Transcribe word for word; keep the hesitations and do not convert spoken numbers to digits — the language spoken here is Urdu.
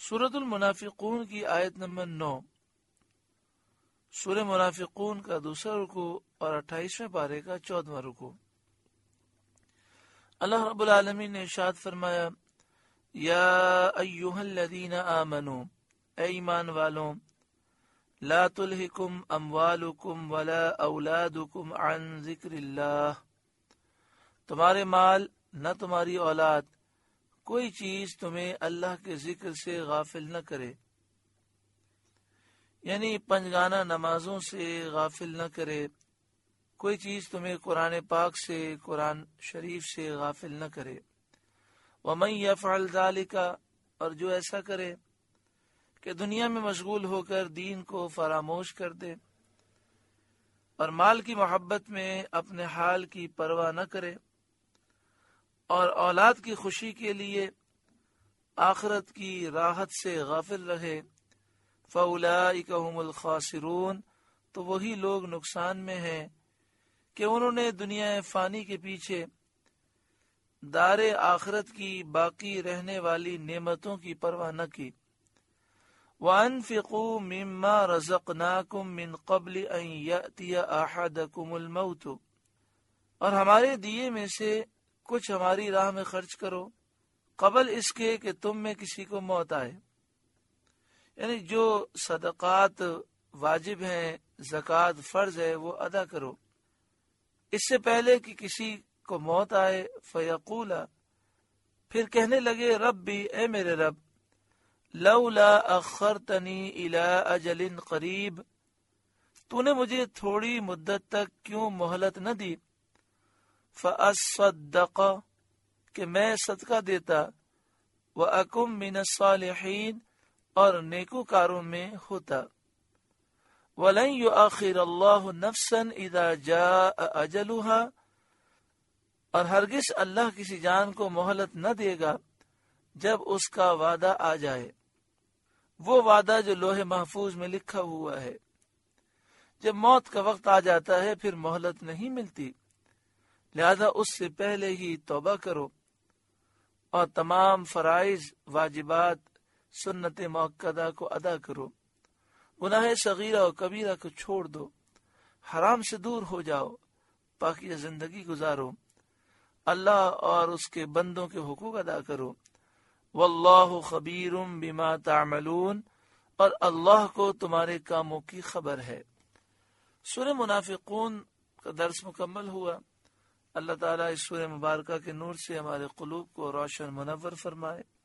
سورۃ المنافقون کی آیت نمبر نو، سورہ منافقون کا دوسرا رکوع اور اٹھائیسویں پارے کا چودواں رکوع۔ اللہ رب العالمین نے ارشاد فرمایا، یا ایہا الذین آمنوا، اے ایمان والوں، لا تلہکم اموالکم ولا اولادکم عن ذکر اللہ، تمہارے مال نہ تمہاری اولاد کوئی چیز تمہیں اللہ کے ذکر سے غافل نہ کرے، یعنی پنجگانہ نمازوں سے غافل نہ کرے، کوئی چیز تمہیں قرآن پاک سے، قرآن شریف سے غافل نہ کرے۔ وَمَن يَفْعَلْ ذَلِكَ، اور جو ایسا کرے کہ دنیا میں مشغول ہو کر دین کو فراموش کر دے اور مال کی محبت میں اپنے حال کی پرواہ نہ کرے اور اولاد کی خوشی کے لیے آخرت کی راحت سے غافل رہے، فَأُولَئِكَ هُمُ الْخَاسِرُونَ، تو وہی لوگ نقصان میں ہیں کہ انہوں نے دنیا فانی کے پیچھے دار آخرت کی باقی رہنے والی نعمتوں کی پرواہ نہ کی۔ وَأَنفِقُوا مِمَّا رَزَقْنَاكُم مِّن قَبْلِ أَن يَأْتِيَ أَحَدَكُمُ الْمَوْتُ، اور ہمارے دیے میں سے کچھ ہماری راہ میں خرچ کرو قبل اس کے کہ تم میں کسی کو موت آئے، یعنی جو صدقات واجب ہیں، زکوٰۃ فرض ہے، وہ ادا کرو اس سے پہلے کہ کسی کو موت آئے۔ فیقول، پھر کہنے لگے، ربی، اے میرے رب، لولا اخرتنی الی اجل قریب، تو نے مجھے تھوڑی مدت تک کیوں مہلت نہ دی، فاصدق، کہ میں صدقہ دیتا، واکن من الصالحین، اور نیکوکاروں میں ہوتا۔ وَلَن يُؤَخِّرَ اللَّهُ نَفْسًا إِذَا جَاءَ أَجَلُهَا، اور ہرگز اللہ کسی جان کو مہلت نہ دے گا جب اس کا وعدہ آ جائے، وہ وعدہ جو لوح محفوظ میں لکھا ہوا ہے۔ جب موت کا وقت آ جاتا ہے پھر مہلت نہیں ملتی، لہذا اس سے پہلے ہی توبہ کرو اور تمام فرائض، واجبات، سنت مؤکدہ کو ادا کرو، گناہ صغیرہ و کبیرہ کو چھوڑ دو، حرام سے دور ہو جاؤ، پاکیزہ زندگی گزارو، اللہ اور اس کے بندوں کے حقوق ادا کرو۔ واللہ خبیر بما تعملون، اور اللہ کو تمہارے کاموں کی خبر ہے۔ سورہ منافقون کا درس مکمل ہوا۔ اللہ تعالیٰ اس سورہ مبارکہ کے نور سے ہمارے قلوب کو روشن منور فرمائے۔